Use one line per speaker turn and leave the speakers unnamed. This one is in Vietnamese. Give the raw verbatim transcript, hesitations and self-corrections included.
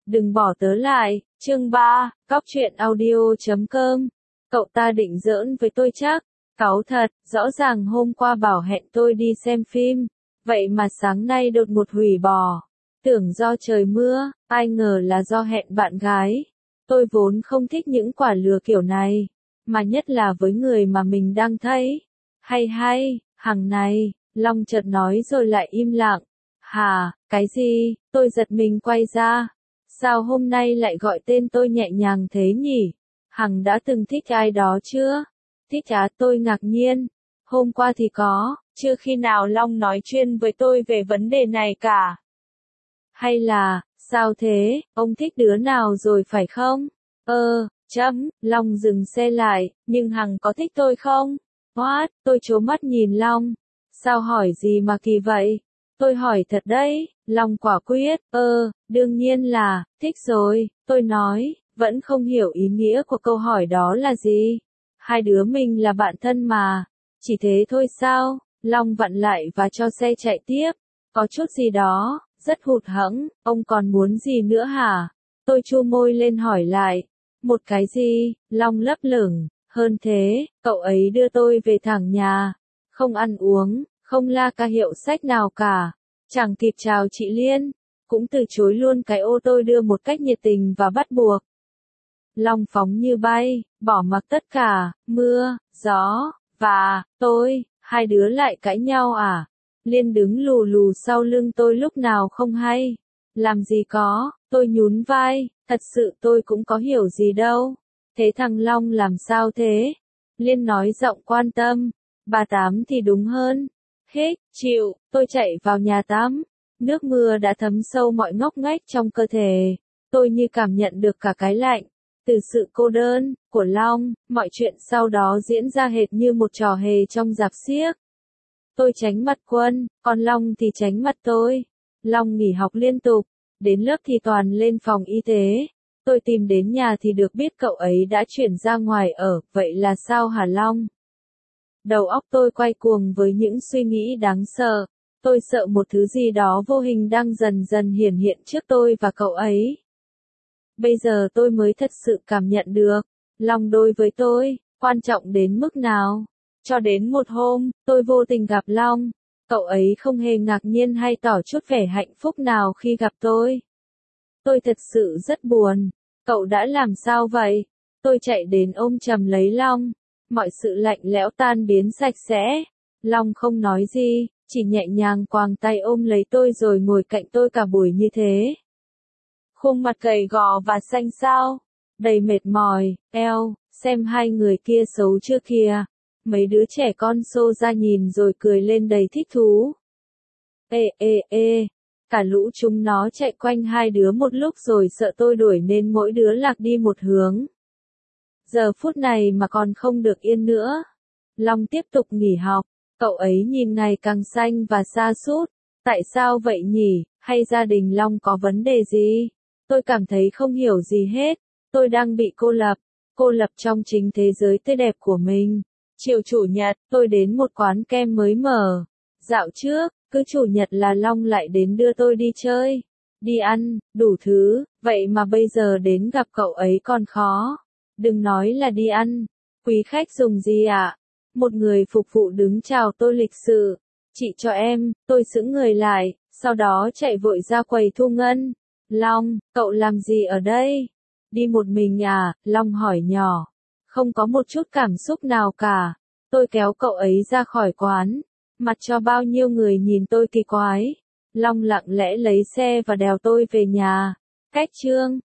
Đừng bỏ tớ lại, chương ba, cóc truyện audio chấm com. Cậu ta định giỡn với tôi chắc, cáu thật, rõ ràng hôm qua bảo hẹn tôi đi xem phim, vậy mà sáng nay đột ngột hủy bỏ. Tưởng do trời mưa, ai ngờ là do hẹn bạn gái. Tôi vốn không thích những quả lừa kiểu này, mà nhất là với người mà mình đang thấy. Hay hay, hằng này, Long chợt nói rồi lại im lặng. Hà, cái gì? Tôi giật mình quay ra. Sao hôm nay lại gọi tên tôi nhẹ nhàng thế nhỉ? Hằng đã từng thích ai đó chưa? Thích á, tôi ngạc nhiên. Hôm qua thì có, chưa khi nào Long nói chuyên với tôi về vấn đề này cả. Hay là, sao thế, ông thích đứa nào rồi phải không? Ơ, chấm, Long dừng xe lại, nhưng Hằng có thích tôi không? What? Tôi trố mắt nhìn Long. Sao hỏi gì mà kỳ vậy? Tôi hỏi thật đấy, Long quả quyết, ơ, đương nhiên là, thích rồi, tôi nói, vẫn không hiểu ý nghĩa của câu hỏi đó là gì. Hai đứa mình là bạn thân mà, chỉ thế thôi sao? Long vặn lại và cho xe chạy tiếp, có chút gì đó, rất hụt hẫng, ông còn muốn gì nữa hả? Tôi chu môi lên hỏi lại, một cái gì? Long lấp lửng, hơn thế, cậu ấy đưa tôi về thẳng nhà, không ăn uống, không la ca hiệu sách nào cả, chẳng kịp chào chị Liên, cũng từ chối luôn cái ô tôi đưa một cách nhiệt tình và bắt buộc. Long phóng như bay, bỏ mặc tất cả, mưa, gió, và, tôi, hai đứa lại cãi nhau à? Liên đứng lù lù sau lưng tôi lúc nào không hay. Làm gì có, tôi nhún vai, thật sự tôi cũng có hiểu gì đâu. Thế thằng Long làm sao thế? Liên nói giọng quan tâm, bà Tám thì đúng hơn. Hích, chịu, tôi chạy vào nhà tắm. Nước mưa đã thấm sâu mọi ngóc ngách trong cơ thể. Tôi như cảm nhận được cả cái lạnh. Từ sự cô đơn của Long, mọi chuyện sau đó diễn ra hệt như một trò hề trong rạp xiếc. Tôi tránh mặt Quân, còn Long thì tránh mặt tôi. Long nghỉ học liên tục, đến lớp thì toàn lên phòng y tế. Tôi tìm đến nhà thì được biết cậu ấy đã chuyển ra ngoài ở, vậy là sao hả Long? Đầu óc tôi quay cuồng với những suy nghĩ đáng sợ. Tôi sợ một thứ gì đó vô hình đang dần dần hiển hiện trước tôi và cậu ấy. Bây giờ tôi mới thật sự cảm nhận được, Long đối với tôi, quan trọng đến mức nào. Cho đến một hôm, tôi vô tình gặp Long. Cậu ấy không hề ngạc nhiên hay tỏ chút vẻ hạnh phúc nào khi gặp tôi. Tôi thật sự rất buồn. Cậu đã làm sao vậy? Tôi chạy đến ôm chầm lấy Long. Mọi sự lạnh lẽo tan biến sạch sẽ. Long không nói gì, chỉ nhẹ nhàng quàng tay ôm lấy tôi rồi ngồi cạnh tôi cả buổi như thế. Khuôn mặt gầy gò và xanh xao, đầy mệt mỏi, eo, xem hai người kia xấu chưa kìa. Mấy đứa trẻ con xô ra nhìn rồi cười lên đầy thích thú. Ê ê ê, cả lũ chúng nó chạy quanh hai đứa một lúc rồi sợ tôi đuổi nên mỗi đứa lạc đi một hướng. Giờ phút này mà còn không được yên nữa. Long tiếp tục nghỉ học, cậu ấy nhìn ngày càng xanh và sa sút. Tại sao vậy nhỉ, hay gia đình Long có vấn đề gì? Tôi cảm thấy không hiểu gì hết. Tôi đang bị cô lập, cô lập trong chính thế giới tươi đẹp của mình. Chiều chủ nhật, tôi đến một quán kem mới mở. Dạo trước, cứ chủ nhật là Long lại đến đưa tôi đi chơi, đi ăn, đủ thứ, vậy mà bây giờ đến gặp cậu ấy còn khó. Đừng nói là đi ăn, quý khách dùng gì ạ? Một người phục vụ đứng chào tôi lịch sự. Chị cho em, tôi sững người lại, sau đó chạy vội ra quầy thu ngân. Long, cậu làm gì ở đây? Đi một mình à? Long hỏi nhỏ. Không có một chút cảm xúc nào cả. Tôi kéo cậu ấy ra khỏi quán, mặt cho bao nhiêu người nhìn tôi kỳ quái. Long lặng lẽ lấy xe và đèo tôi về nhà. Cách chương